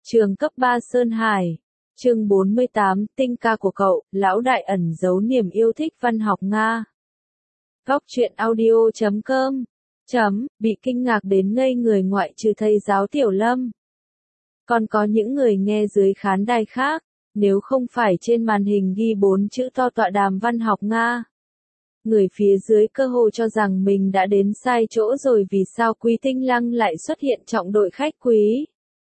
Trường cấp 3 Sơn Hải. Chương 48, tinh ca của cậu, lão đại ẩn giấu niềm yêu thích văn học Nga. Góc truyện audio.com. Bị kinh ngạc đến ngây người ngoại trừ thầy giáo Tiểu Lâm. Còn có những người nghe dưới khán đài khác, nếu không phải trên màn hình ghi 4 chữ to tọa đàm văn học Nga. Người phía dưới cơ hồ cho rằng mình đã đến sai chỗ rồi, vì sao Quý Tinh Lăng lại xuất hiện trọng đội khách quý.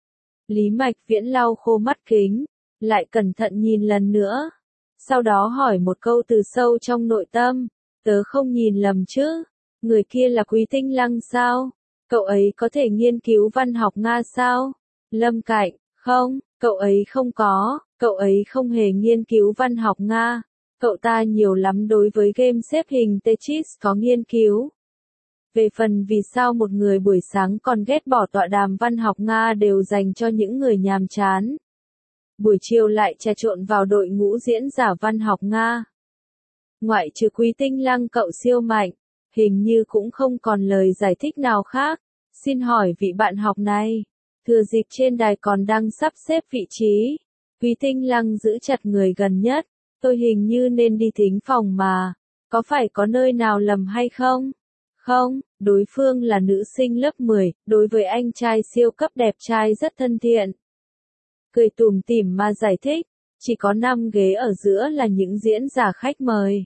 Lý Mạch Viễn lau khô mắt kính, lại cẩn thận nhìn lần nữa. Sau đó hỏi một câu từ sâu trong nội tâm, tớ không nhìn lầm chứ, người kia là Quý Tinh Lăng sao? Cậu ấy có thể nghiên cứu văn học Nga sao? Lâm Cạnh, không, cậu ấy không có, cậu ấy không hề nghiên cứu văn học Nga. Cậu ta nhiều lắm đối với game xếp hình Tetris có nghiên cứu. Về phần vì sao một người buổi sáng còn ghét bỏ tọa đàm văn học Nga đều dành cho những người nhàm chán. Buổi chiều lại trà trộn vào đội ngũ diễn giả văn học Nga. Ngoại trừ Quý Tinh Lăng cậu siêu mạnh, hình như cũng không còn lời giải thích nào khác. Xin hỏi vị bạn học này, thừa dịp trên đài còn đang sắp xếp vị trí. Quý Tinh Lăng giữ chặt người gần nhất. Tôi hình như nên đi thính phòng mà, có phải có nơi nào lầm hay không? Không, đối phương là nữ sinh lớp 10, đối với anh trai siêu cấp đẹp trai rất thân thiện. Cười tủm tỉm mà giải thích, chỉ có 5 ghế ở giữa là những diễn giả khách mời.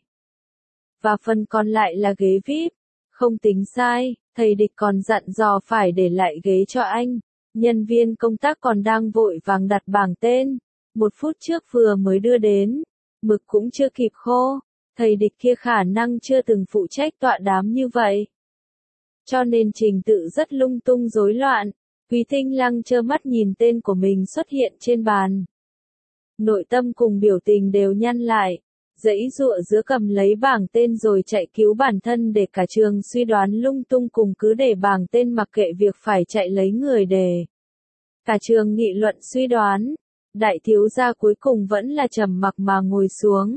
Và phần còn lại là ghế VIP, không tính sai, thầy Địch còn dặn dò phải để lại ghế cho anh. Nhân viên công tác còn đang vội vàng đặt bảng tên, 1 phút trước vừa mới đưa đến. Mực cũng chưa kịp khô, thầy Địch kia khả năng chưa từng phụ trách tọa đám như vậy. Cho nên trình tự rất lung tung rối loạn, Quý Tinh Lăng trơ mắt nhìn tên của mình xuất hiện trên bàn. Nội tâm cùng biểu tình đều nhăn lại, giãy giụa giữa cầm lấy bảng tên rồi chạy cứu bản thân để cả trường suy đoán lung tung cùng cứ để bảng tên mặc kệ việc phải chạy lấy người để. Cả trường nghị luận suy đoán. Đại thiếu gia cuối cùng vẫn là trầm mặc mà ngồi xuống.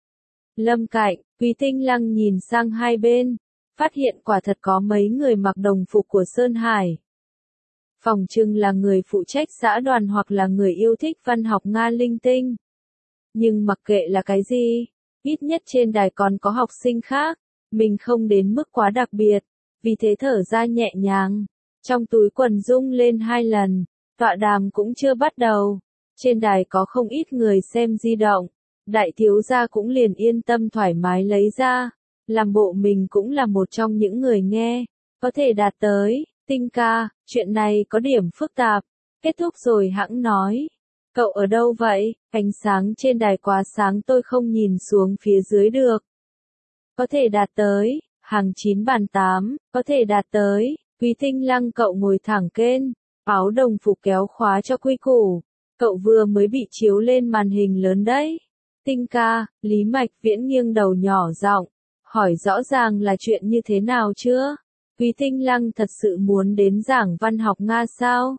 Lâm Cạnh, Quý Tinh Lăng nhìn sang hai bên, phát hiện quả thật có mấy người mặc đồng phục của Sơn Hải. Phòng trưng là người phụ trách xã đoàn hoặc là người yêu thích văn học Nga linh tinh. Nhưng mặc kệ là cái gì, ít nhất trên đài còn có học sinh khác, mình không đến mức quá đặc biệt, vì thế thở ra nhẹ nhàng. Trong túi quần rung lên 2 lần, tọa đàm cũng chưa bắt đầu. Trên đài có không ít người xem di động, đại thiếu gia cũng liền yên tâm thoải mái lấy ra, làm bộ mình cũng là một trong những người nghe, có thể đạt tới. Tinh ca, chuyện này có điểm phức tạp, kết thúc rồi hẵng nói. Cậu ở đâu vậy? Ánh sáng trên đài quá sáng tôi không nhìn xuống phía dưới được. Có thể đạt tới, hàng 9 bàn 8, có thể đạt tới. Quý Tinh Lăng cậu ngồi thẳng kênh, áo đồng phục kéo khóa cho quy củ. Cậu vừa mới bị chiếu lên màn hình lớn đấy. Tinh ca, Lý Mạch Viễn nghiêng đầu nhỏ giọng, hỏi rõ ràng là chuyện như thế nào chưa? Quý Tinh Lăng thật sự muốn đến giảng văn học Nga sao?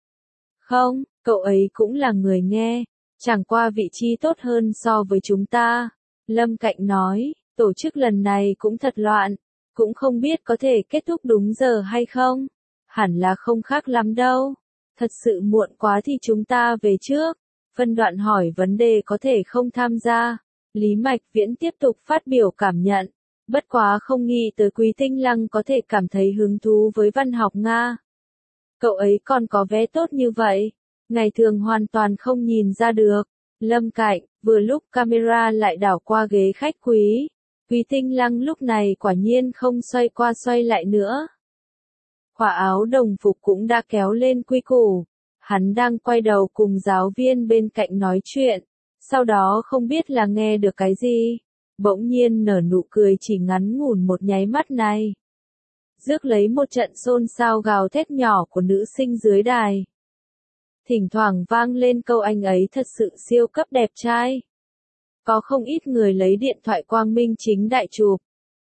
Không, cậu ấy cũng là người nghe, chẳng qua vị trí tốt hơn so với chúng ta. Lâm Cạnh nói, tổ chức lần này cũng thật loạn, cũng không biết có thể kết thúc đúng giờ hay không. Hẳn là không khác lắm đâu. Thật sự muộn quá thì chúng ta về trước. Phân đoạn hỏi vấn đề có thể không tham gia. Lý Mạch Viễn tiếp tục phát biểu cảm nhận. Bất quá không nghĩ tới Quý Tinh Lăng có thể cảm thấy hứng thú với văn học Nga. Cậu ấy còn có vé tốt như vậy. Ngày thường hoàn toàn không nhìn ra được. Lâm Cạnh, vừa lúc camera lại đảo qua ghế khách quý. Quý Tinh Lăng lúc này quả nhiên không xoay qua xoay lại nữa. Khóa áo đồng phục cũng đã kéo lên quy củ. Hắn đang quay đầu cùng giáo viên bên cạnh nói chuyện. Sau đó không biết là nghe được cái gì. Bỗng nhiên nở nụ cười chỉ ngắn ngủn một nháy mắt này. Rước lấy một trận xôn xao gào thét nhỏ của nữ sinh dưới đài. Thỉnh thoảng vang lên câu anh ấy thật sự siêu cấp đẹp trai. Có không ít người lấy điện thoại quang minh chính đại chụp.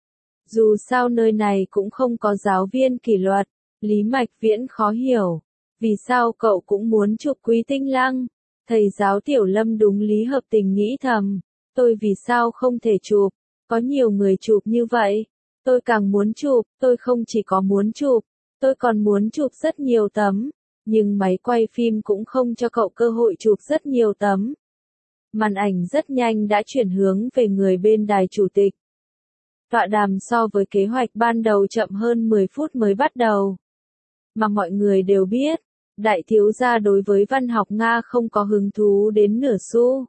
Dù sao nơi này cũng không có giáo viên kỷ luật. Lý Mạch Viễn khó hiểu, vì sao cậu cũng muốn chụp Quý Tinh Lăng? Thầy giáo Tiểu Lâm đúng lý hợp tình nghĩ thầm, tôi vì sao không thể chụp, có nhiều người chụp như vậy, tôi càng muốn chụp, tôi không chỉ có muốn chụp, tôi còn muốn chụp rất nhiều tấm, Nhưng máy quay phim cũng không cho cậu cơ hội chụp rất nhiều tấm. Màn ảnh rất nhanh đã chuyển hướng về người bên đài chủ tịch. Tọa đàm so với kế hoạch ban đầu chậm hơn 10 phút mới bắt đầu. Mà mọi người đều biết, đại thiếu gia đối với văn học Nga không có hứng thú đến nửa xu.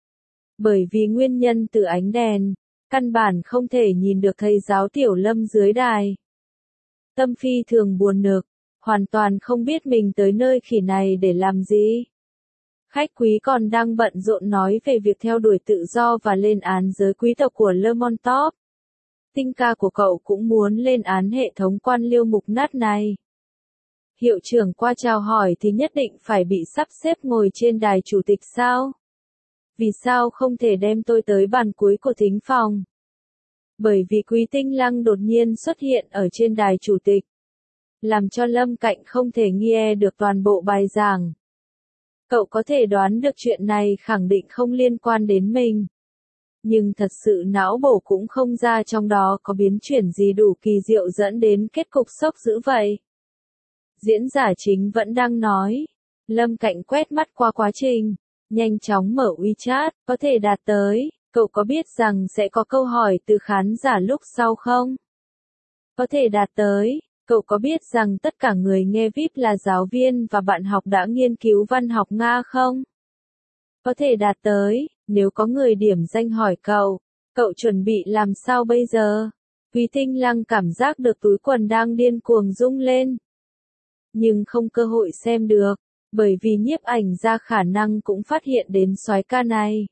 Bởi vì nguyên nhân từ ánh đèn, căn bản không thể nhìn được thầy giáo Tiểu Lâm dưới đài. Tâm phi thường buồn nực, hoàn toàn không biết mình tới nơi khỉ này để làm gì. Khách quý còn đang bận rộn nói về việc theo đuổi tự do và lên án giới quý tộc của Lermontov. Tinh ca của cậu cũng muốn lên án hệ thống quan liêu mục nát này. Hiệu trưởng qua chào hỏi thì nhất định phải bị sắp xếp ngồi trên đài chủ tịch sao? Vì sao không thể đem tôi tới bàn cuối của thính phòng? Bởi vì Quý Tinh Lăng đột nhiên xuất hiện ở trên đài chủ tịch, làm cho Lâm Cạnh không thể nghe được toàn bộ bài giảng. Cậu có thể đoán được chuyện này khẳng định không liên quan đến mình. Nhưng thật sự não bổ cũng không ra trong đó có biến chuyển gì đủ kỳ diệu dẫn đến kết cục sốc dữ vậy. Diễn giả chính vẫn đang nói. Lâm Cạnh quét mắt qua quá trình, nhanh chóng mở WeChat, có thể đạt tới. Cậu có biết rằng sẽ có câu hỏi từ khán giả lúc sau không? Có thể đạt tới. Cậu có biết rằng tất cả người nghe VIP là giáo viên và bạn học đã nghiên cứu văn học Nga không? Có thể đạt tới. Nếu có người điểm danh hỏi cậu chuẩn bị làm sao bây giờ? Quý Tinh Lăng cảm giác được túi quần đang điên cuồng rung lên. Nhưng không cơ hội xem được, bởi vì nhiếp ảnh ra khả năng cũng phát hiện đến soái ca này.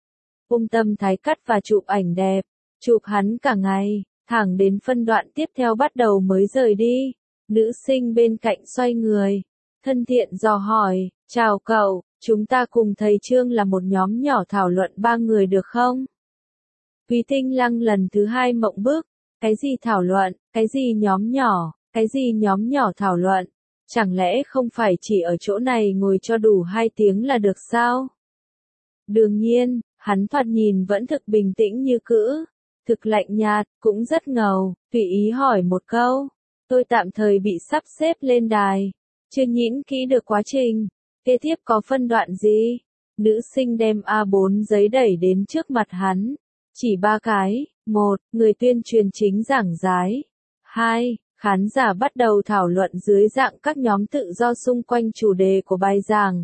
Tâm thái cắt và chụp ảnh đẹp, chụp hắn cả ngày, thẳng đến phân đoạn tiếp theo bắt đầu mới rời đi. Nữ sinh bên cạnh xoay người, thân thiện dò hỏi, chào cậu, chúng ta cùng thầy Trương là một nhóm nhỏ thảo luận 3 người được không? Quý Tinh Lăng lần thứ 2 mộng bức, cái gì thảo luận, cái gì nhóm nhỏ, cái gì nhóm nhỏ thảo luận, chẳng lẽ không phải chỉ ở chỗ này ngồi cho đủ 2 tiếng là được sao? Đương nhiên, hắn thoạt nhìn vẫn thực bình tĩnh như cũ, thực lạnh nhạt, cũng rất ngầu, tùy ý hỏi một câu. Tôi tạm thời bị sắp xếp lên đài, chưa nhĩn kỹ được quá trình. Kế tiếp có phân đoạn gì? Nữ sinh đem A4 giấy đẩy đến trước mặt hắn. Chỉ 3 cái. 1. Người tuyên truyền chính giảng giải. 2. Khán giả bắt đầu thảo luận dưới dạng các nhóm tự do xung quanh chủ đề của bài giảng.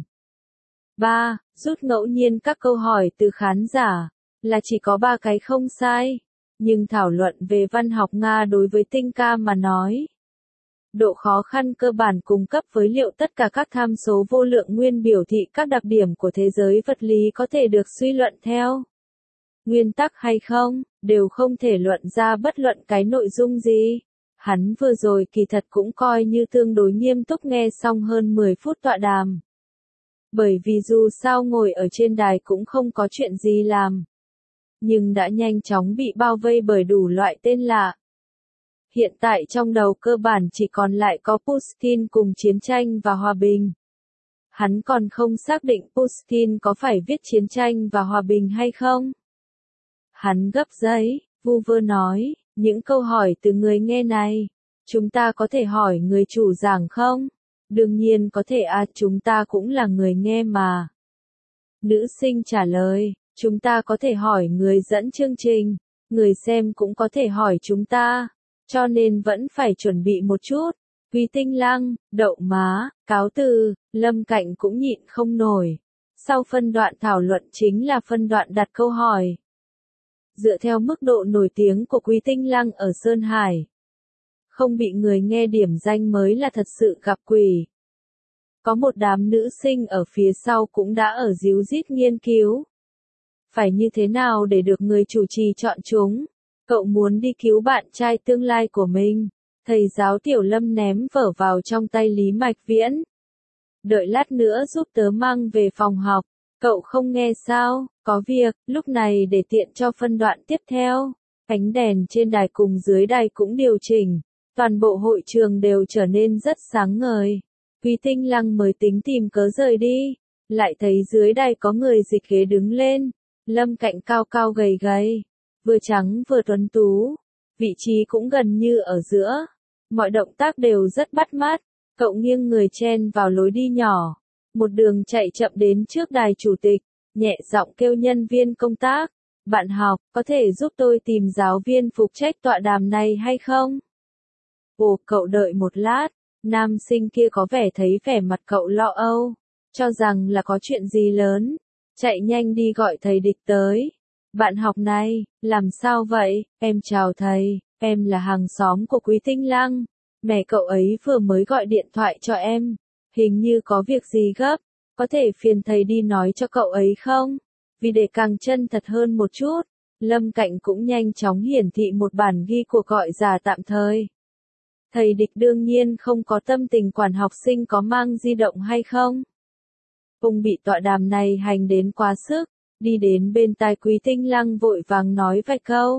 3. Rút ngẫu nhiên các câu hỏi từ khán giả. Là chỉ có 3 cái không sai. Nhưng thảo luận về văn học Nga đối với Tinh ca mà nói. Độ khó khăn cơ bản cung cấp với liệu tất cả các tham số vô lượng nguyên biểu thị các đặc điểm của thế giới vật lý có thể được suy luận theo nguyên tắc hay không, đều không thể luận ra bất luận cái nội dung gì. Hắn vừa rồi kỳ thật cũng coi như tương đối nghiêm túc nghe xong hơn 10 phút tọa đàm. Bởi vì dù sao ngồi ở trên đài cũng không có chuyện gì làm. Nhưng đã nhanh chóng bị bao vây bởi đủ loại tên lạ. Hiện tại trong đầu cơ bản chỉ còn lại có Pushkin cùng chiến tranh và hòa bình. Hắn còn không xác định Pushkin có phải viết chiến tranh và hòa bình hay không. Hắn gấp giấy, vu vơ nói, những câu hỏi từ người nghe này, chúng ta có thể hỏi người chủ giảng không? Đương nhiên có thể chúng ta cũng là người nghe mà. Nữ sinh trả lời, chúng ta có thể hỏi người dẫn chương trình, người xem cũng có thể hỏi chúng ta. Cho nên vẫn phải chuẩn bị một chút. Quý Tinh Lăng, đậu má, cáo từ, Lâm Cạnh cũng nhịn không nổi. Sau phân đoạn thảo luận chính là phân đoạn đặt câu hỏi. Dựa theo mức độ nổi tiếng của Quý Tinh Lăng ở Sơn Hải, không bị người nghe điểm danh mới là thật sự gặp quỷ. Có một đám nữ sinh ở phía sau cũng đã ở díu dít nghiên cứu. Phải như thế nào để được người chủ trì chọn chúng? Cậu muốn đi cứu bạn trai tương lai của mình. Thầy giáo Tiểu Lâm ném vở vào trong tay Lý Mạch Viễn. Đợi lát nữa giúp tớ mang về phòng học. Cậu không nghe sao? Có việc, lúc này để tiện cho phân đoạn tiếp theo. Ánh đèn trên đài cùng dưới đài cũng điều chỉnh. Toàn bộ hội trường đều trở nên rất sáng ngời. Quý Tinh Lăng mới tính tìm cớ rời đi. Lại thấy dưới đài có người dịch ghế đứng lên. Lâm Cạnh cao cao gầy gầy. Vừa trắng vừa tuấn tú, vị trí cũng gần như ở giữa, mọi động tác đều rất bắt mắt, Cậu nghiêng người chen vào lối đi nhỏ, một đường chạy chậm đến trước đài chủ tịch, nhẹ giọng kêu nhân viên công tác, bạn học, có thể giúp tôi tìm giáo viên phụ trách tọa đàm này hay không? Ồ, cậu đợi một lát, nam sinh kia có vẻ thấy vẻ mặt cậu lo âu, cho rằng là có chuyện gì lớn, chạy nhanh đi gọi thầy Địch tới. Bạn học này, làm sao vậy? Em chào thầy, em là hàng xóm của Quý Tinh Lăng, mẹ cậu ấy vừa mới gọi điện thoại cho em, hình như có việc gì gấp, có thể phiền thầy đi nói cho cậu ấy không? Vì để càng chân thật hơn một chút, Lâm Cạnh cũng nhanh chóng hiển thị một bản ghi cuộc gọi giả tạm thời. Thầy Địch đương nhiên không có tâm tình quản học sinh có mang di động hay không. Ông bị tọa đàm này hành đến quá sức, đi đến bên tai Quý Tinh Lăng vội vàng nói vài câu.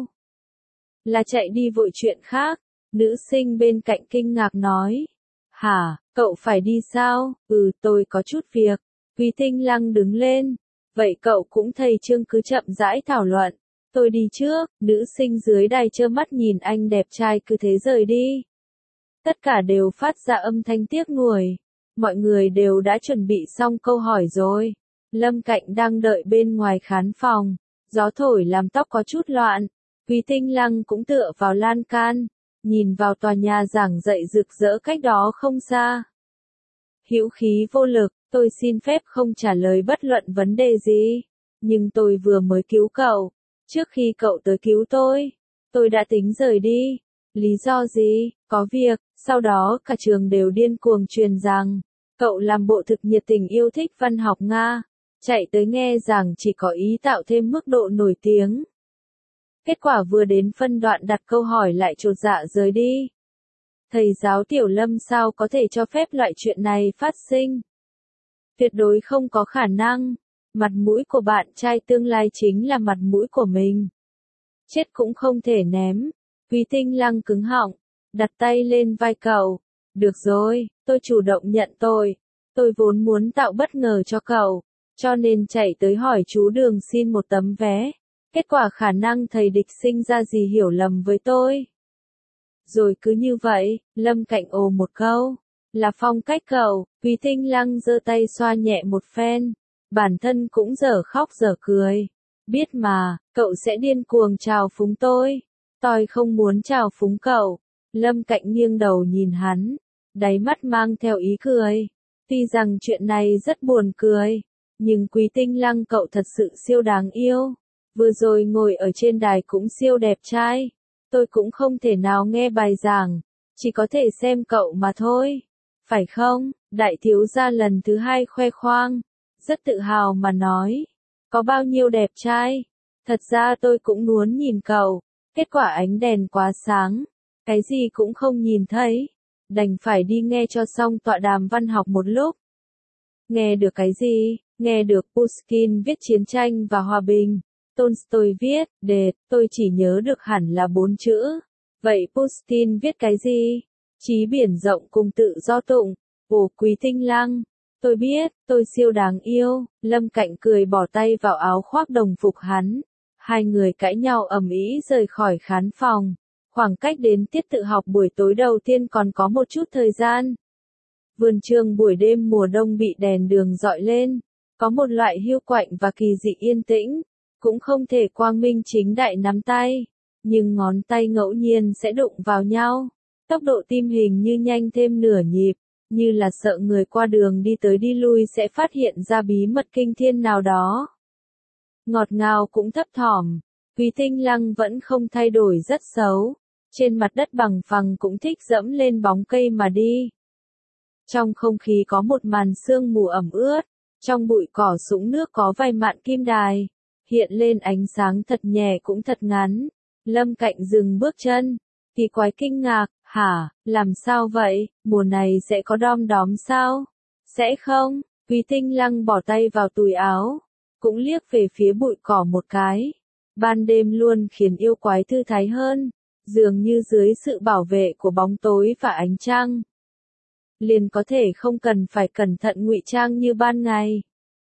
Là chạy đi vội chuyện khác, nữ sinh bên cạnh kinh ngạc nói. Hả, cậu phải đi sao? Tôi có chút việc. Quý Tinh Lăng đứng lên. Vậy cậu cũng thầy Trương cứ chậm rãi thảo luận. Tôi đi trước, nữ sinh dưới đài trơ mắt nhìn anh đẹp trai cứ thế rời đi. Tất cả đều phát ra âm thanh tiếc nuối. Mọi người đều đã chuẩn bị xong câu hỏi rồi. Lâm Cạnh đang đợi bên ngoài khán phòng. Gió thổi làm tóc có chút loạn. Quý Tinh Lăng cũng tựa vào lan can, nhìn vào tòa nhà giảng dạy rực rỡ cách đó không xa. Hữu khí vô lực, tôi xin phép không trả lời bất luận vấn đề gì. Nhưng tôi vừa mới cứu cậu. Trước khi cậu tới cứu tôi đã tính rời đi. Lý do gì? Có việc. Sau đó cả trường đều điên cuồng truyền rằng, cậu làm bộ thực nhiệt tình yêu thích văn học Nga. Chạy tới nghe giảng chỉ có ý tạo thêm mức độ nổi tiếng. Kết quả vừa đến phân đoạn đặt câu hỏi lại chột dạ rời đi. Thầy giáo Tiểu Lâm sao có thể cho phép loại chuyện này phát sinh? Tuyệt đối không có khả năng. Mặt mũi của bạn trai tương lai chính là mặt mũi của mình. Chết cũng không thể ném. Quý Tinh Lăng cứng họng, đặt tay lên vai cậu. Được rồi, tôi chủ động nhận tội. Tôi vốn muốn tạo bất ngờ cho cậu, cho nên chạy tới hỏi chú Đường xin một tấm vé. Kết quả khả năng thầy Địch sinh ra gì hiểu lầm với tôi. Rồi cứ như vậy, Lâm Cạnh ồ một câu. Là phong cách cậu. Quý Tinh Lăng giơ tay xoa nhẹ một phen. Bản thân cũng dở khóc dở cười. Biết mà, cậu sẽ điên cuồng trào phúng tôi. Tôi không muốn trào phúng cậu. Lâm Cạnh nghiêng đầu nhìn hắn. Đáy mắt mang theo ý cười. Tuy rằng chuyện này rất buồn cười. Nhưng Quý Tinh Lăng cậu thật sự siêu đáng yêu. Vừa rồi ngồi ở trên đài cũng siêu đẹp trai. Tôi cũng không thể nào nghe bài giảng. Chỉ có thể xem cậu mà thôi. Phải không? Đại thiếu gia lần thứ hai khoe khoang. Rất tự hào mà nói. Có bao nhiêu đẹp trai? Thật ra tôi cũng muốn nhìn cậu. Kết quả ánh đèn quá sáng. Cái gì cũng không nhìn thấy. Đành phải đi nghe cho xong tọa đàm văn học một lúc. Nghe được cái gì? Nghe được Pushkin viết chiến tranh và hòa bình. Tolstoy viết, tôi chỉ nhớ được hẳn là 4 chữ. Vậy Pushkin viết cái gì? Chí biển rộng cùng tự do tụng. Ồ Quý Tinh Lăng. Tôi biết, tôi siêu đáng yêu. Lâm Cạnh cười bỏ tay vào áo khoác đồng phục hắn. Hai người cãi nhau ầm ĩ rời khỏi khán phòng. Khoảng cách đến tiết tự học buổi tối đầu tiên còn có một chút thời gian. Vườn trường buổi đêm mùa đông bị đèn đường dọi lên. Có một loại hiu quạnh và kỳ dị yên tĩnh. Cũng không thể quang minh chính đại nắm tay. Nhưng ngón tay ngẫu nhiên sẽ đụng vào nhau. Tốc độ tim hình như nhanh thêm nửa nhịp. Như là sợ người qua đường đi tới đi lui sẽ phát hiện ra bí mật kinh thiên nào đó. Ngọt ngào cũng thấp thỏm. Quý Tinh Lăng vẫn không thay đổi rất xấu. Trên mặt đất bằng phẳng cũng thích dẫm lên bóng cây mà đi. Trong không khí có một màn sương mù ẩm ướt. Trong bụi cỏ sũng nước có vài mạn kim đài. Hiện lên ánh sáng thật nhẹ cũng thật ngắn. Lâm Cạnh dừng bước chân. Kỳ quái kinh ngạc, hả, làm sao vậy, mùa này sẽ có đom đóm sao? Sẽ không, Quý Tinh Lăng bỏ tay vào túi áo. Cũng liếc về phía bụi cỏ một cái. Ban đêm luôn khiến yêu quái thư thái hơn. Dường như dưới sự bảo vệ của bóng tối và ánh trăng. Liền có thể không cần phải cẩn thận ngụy trang như ban ngày.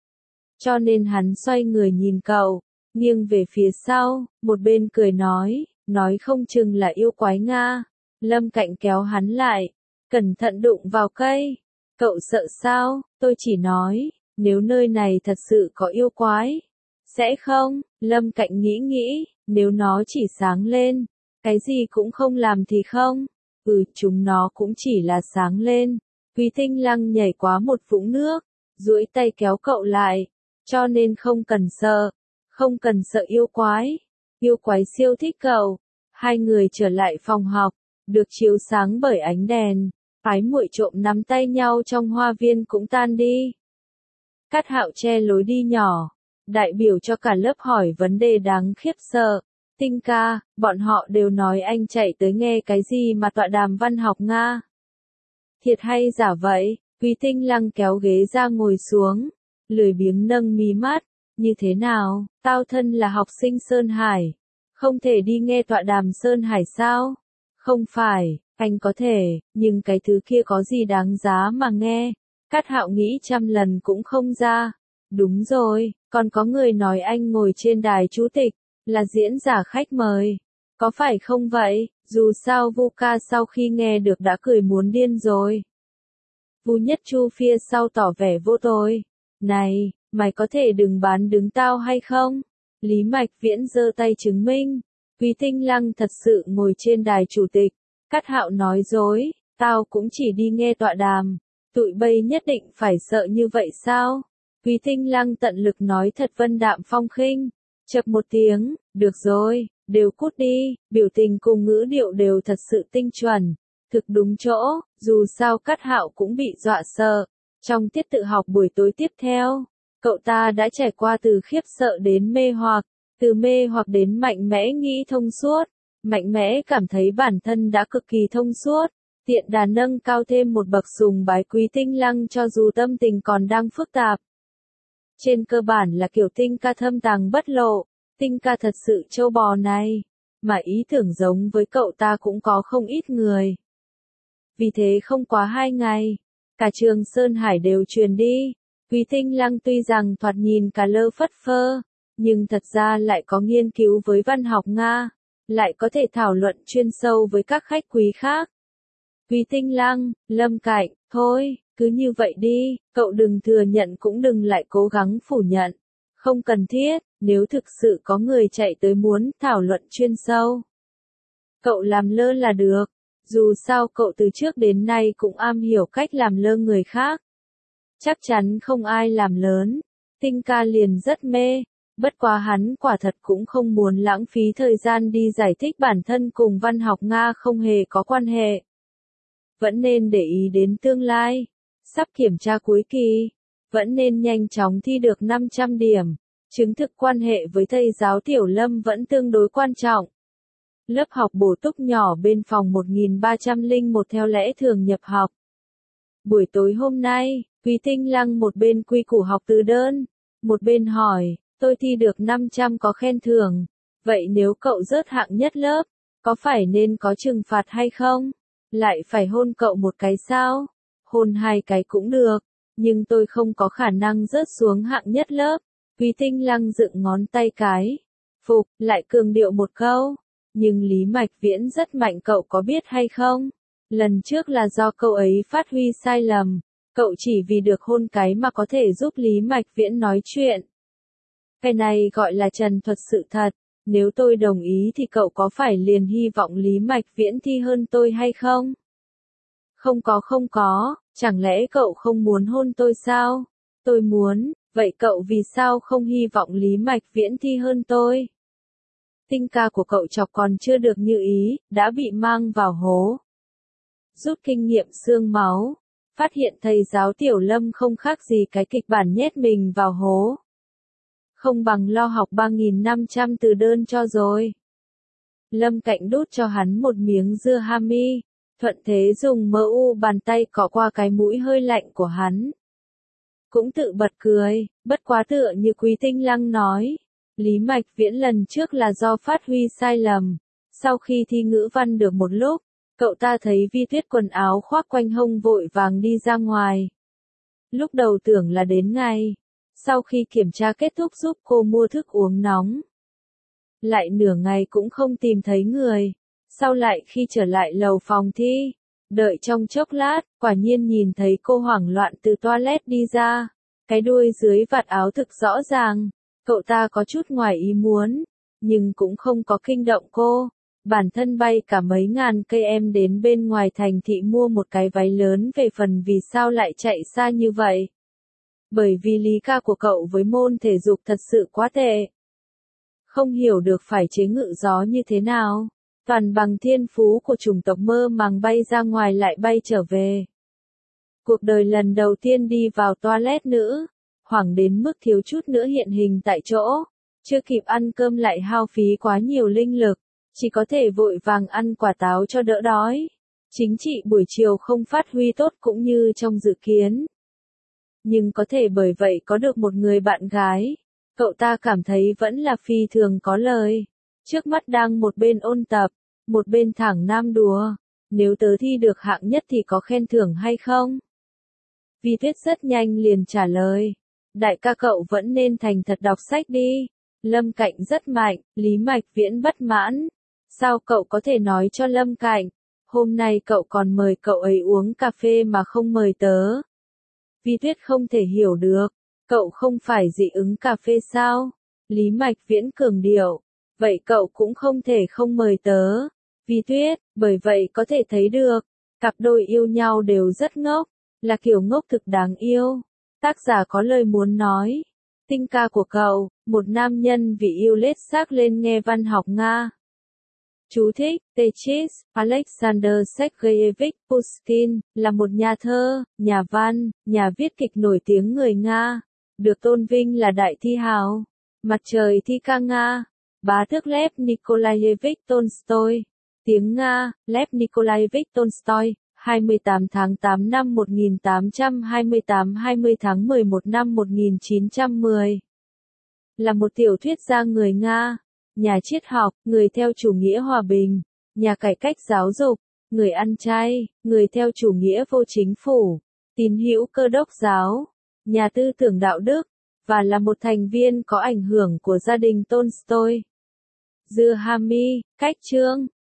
Cho nên hắn xoay người nhìn cậu, nghiêng về phía sau, một bên cười nói không chừng là yêu quái Nga. Lâm Cạnh kéo hắn lại, cẩn thận đụng vào cây. Cậu sợ sao? Tôi chỉ nói, nếu nơi này thật sự có yêu quái. Sẽ không, Lâm Cạnh nghĩ, nếu nó chỉ sáng lên, cái gì cũng không làm thì không. Chúng nó cũng chỉ là sáng lên. Quý Tinh Lăng nhảy qua một vũng nước, duỗi tay kéo cậu lại, cho nên không cần sợ, không cần sợ yêu quái. Yêu quái siêu thích cậu. Hai người trở lại phòng học, được chiếu sáng bởi ánh đèn, ái muội trộm nắm tay nhau trong hoa viên cũng tan đi. Cát Hạo che lối đi nhỏ, đại biểu cho cả lớp hỏi vấn đề đáng khiếp sợ. Tinh ca, bọn họ đều nói anh chạy tới nghe cái gì mà tọa đàm văn học Nga. Thiệt hay giả vậy? Quý Tinh Lăng kéo ghế ra ngồi xuống, lười biếng nâng mí mắt. Như thế nào, tao thân là học sinh Sơn Hải, không thể đi nghe tọa đàm Sơn Hải sao? Không phải, anh có thể, nhưng cái thứ kia có gì đáng giá mà nghe? Cát Hạo nghĩ trăm lần cũng không ra. Đúng rồi, còn có người nói anh ngồi trên đài chủ tịch, là diễn giả khách mời. Có phải không vậy? Dù sao Vu ca sau khi nghe được đã cười muốn điên rồi. Vu Nhất Chu phía sau tỏ vẻ vô tội. Này, mày có thể đừng bán đứng tao hay không? Lý Mạch Viễn giơ tay chứng minh. Quý Tinh Lăng thật sự ngồi trên đài chủ tịch. Cát Hạo nói dối, tao cũng chỉ đi nghe tọa đàm. Tụi bay nhất định phải sợ như vậy sao? Quý Tinh Lăng tận lực nói thật vân đạm phong khinh. Chập một tiếng, được rồi, đều cút đi, biểu tình cùng ngữ điệu đều thật sự tinh chuẩn, thực đúng chỗ, dù sao Cát Hạo cũng bị dọa sợ. Trong tiết tự học buổi tối tiếp theo, cậu ta đã trải qua từ khiếp sợ đến mê hoặc, từ mê hoặc đến mạnh mẽ nghĩ thông suốt, mạnh mẽ cảm thấy bản thân đã cực kỳ thông suốt, tiện đà nâng cao thêm một bậc sùng bái Quý Tinh Lăng cho dù tâm tình còn đang phức tạp. Trên cơ bản là kiểu Tinh ca thâm tàng bất lộ, Tinh ca thật sự trâu bò này, mà ý tưởng giống với cậu ta cũng có không ít người. Vì thế không quá 2 ngày, cả trường Sơn Hải đều truyền đi, Quý Tinh Lăng tuy rằng thoạt nhìn cả lơ phất phơ, nhưng thật ra lại có nghiên cứu với văn học Nga, lại có thể thảo luận chuyên sâu với các khách quý khác. Quý Tinh Lăng, Lâm Cạnh, thôi, cứ như vậy đi, cậu đừng thừa nhận cũng đừng lại cố gắng phủ nhận. Không cần thiết, nếu thực sự có người chạy tới muốn thảo luận chuyên sâu. Cậu làm lơ là được, dù sao cậu từ trước đến nay cũng am hiểu cách làm lơ người khác. Chắc chắn không ai làm lớn, Tinh ca liền rất mê, bất quá hắn quả thật cũng không muốn lãng phí thời gian đi giải thích bản thân cùng văn học Nga không hề có quan hệ. Vẫn nên để ý đến tương lai, sắp kiểm tra cuối kỳ, vẫn nên nhanh chóng thi được 500 điểm, chứng thực quan hệ với thầy giáo Tiểu Lâm vẫn tương đối quan trọng. Lớp học bổ túc nhỏ bên phòng 1301 theo lẽ thường nhập học. Buổi tối hôm nay, Quý Tinh Lăng một bên quy củ học từ đơn, một bên hỏi, tôi thi được 500 có khen thưởng, vậy nếu cậu rớt hạng nhất lớp, có phải nên có trừng phạt hay không? Lại phải hôn cậu một cái sao? Hôn 2 cái cũng được, nhưng tôi không có khả năng rớt xuống hạng nhất lớp. Quý Tinh Lăng dựng ngón tay cái. Phục, lại cường điệu một câu. Nhưng Lý Mạch Viễn rất mạnh cậu có biết hay không? Lần trước là do cậu ấy phát huy sai lầm. Cậu chỉ vì được hôn cái mà có thể giúp Lý Mạch Viễn nói chuyện. Cái này gọi là trần thuật sự thật. Nếu tôi đồng ý thì cậu có phải liền hy vọng Lý Mạch Viễn thi hơn tôi hay không? Không có, chẳng lẽ cậu không muốn hôn tôi sao? Tôi muốn, vậy cậu vì sao không hy vọng Lý Mạch Viễn thi hơn tôi? Tinh ca của cậu chọc còn chưa được như ý, đã bị mang vào hố. Rút kinh nghiệm xương máu, phát hiện thầy giáo Tiểu Lâm không khác gì cái kịch bản nhét mình vào hố. Không bằng lo học 3.500 từ đơn cho rồi. Lâm Cạnh đút cho hắn một miếng dưa hami, thuận thế dùng bàn tay cọ qua cái mũi hơi lạnh của hắn. Cũng tự bật cười, bất quá tựa như Quý Tinh Lăng nói. Lý Mạch Viễn lần trước là do phát huy sai lầm. Sau khi thi ngữ văn được một lúc, cậu ta thấy Vi Tuyết quần áo khoác quanh hông vội vàng đi ra ngoài. Lúc đầu tưởng là đến ngày. Sau khi kiểm tra kết thúc giúp cô mua thức uống nóng. Lại nửa ngày cũng không tìm thấy người. Sau lại khi trở lại lầu phòng thi, Đợi trong chốc lát, quả nhiên nhìn thấy cô hoảng loạn từ toilet đi ra. Cái đuôi dưới vạt áo thực rõ ràng. Cậu ta có chút ngoài ý muốn, nhưng cũng không có kinh động cô. Bản thân bay cả mấy ngàn cây em đến bên ngoài thành thị mua một cái váy lớn, về phần vì sao lại chạy xa như vậy. Bởi vì lý ca của cậu với môn thể dục thật sự quá tệ. Không hiểu được phải chế ngự gió như thế nào. Toàn bằng thiên phú của chủng tộc mơ màng bay ra ngoài lại bay trở về. Cuộc đời lần đầu tiên đi vào toilet nữ, hoảng đến mức thiếu chút nữa hiện hình tại chỗ. Chưa kịp ăn cơm lại hao phí quá nhiều linh lực, chỉ có thể vội vàng ăn quả táo cho đỡ đói. Chính trị buổi chiều không phát huy tốt cũng như trong dự kiến. Nhưng có thể bởi vậy có được một người bạn gái, cậu ta cảm thấy vẫn là phi thường có lời. Trước mắt đang một bên ôn tập, một bên thẳng nam đùa. Nếu tớ thi được hạng nhất thì có khen thưởng hay không? Vi Tuyết rất nhanh liền trả lời. Đại ca cậu vẫn nên thành thật đọc sách đi. Lâm Cạnh rất mạnh, Lý Mạch Viễn bất mãn. Sao cậu có thể nói cho Lâm Cạnh? Hôm nay cậu còn mời cậu ấy uống cà phê mà không mời tớ. Vi Tuyết không thể hiểu được. Cậu không phải dị ứng cà phê sao? Lý Mạch Viễn cường điệu. Vậy cậu cũng không thể không mời tớ. Vi Tuyết, bởi vậy có thể thấy được. Cặp đôi yêu nhau đều rất ngốc. Là kiểu ngốc thực đáng yêu. Tác giả có lời muốn nói. Tinh ca của cậu, một nam nhân vì yêu lết xác lên nghe văn học Nga. Chú thích, Techis, Alexander Sergeyevich Pushkin, là một nhà thơ, nhà văn, nhà viết kịch nổi tiếng người Nga. Được tôn vinh là đại thi hào. Mặt trời thi ca Nga. Bá tước Lev Nikolaevich Tolstoy. Tiếng Nga, Lev Nikolaevich Tolstoy. 28 tháng 8 năm 1828, 20 tháng 11 năm 1910. Là một tiểu thuyết gia người Nga, nhà triết học, người theo chủ nghĩa hòa bình, nhà cải cách giáo dục, người ăn chay, người theo chủ nghĩa vô chính phủ, tín hữu Cơ đốc giáo, nhà tư tưởng đạo đức, và là một thành viên có ảnh hưởng của gia đình Tolstoy. Dưa Hami, cách chương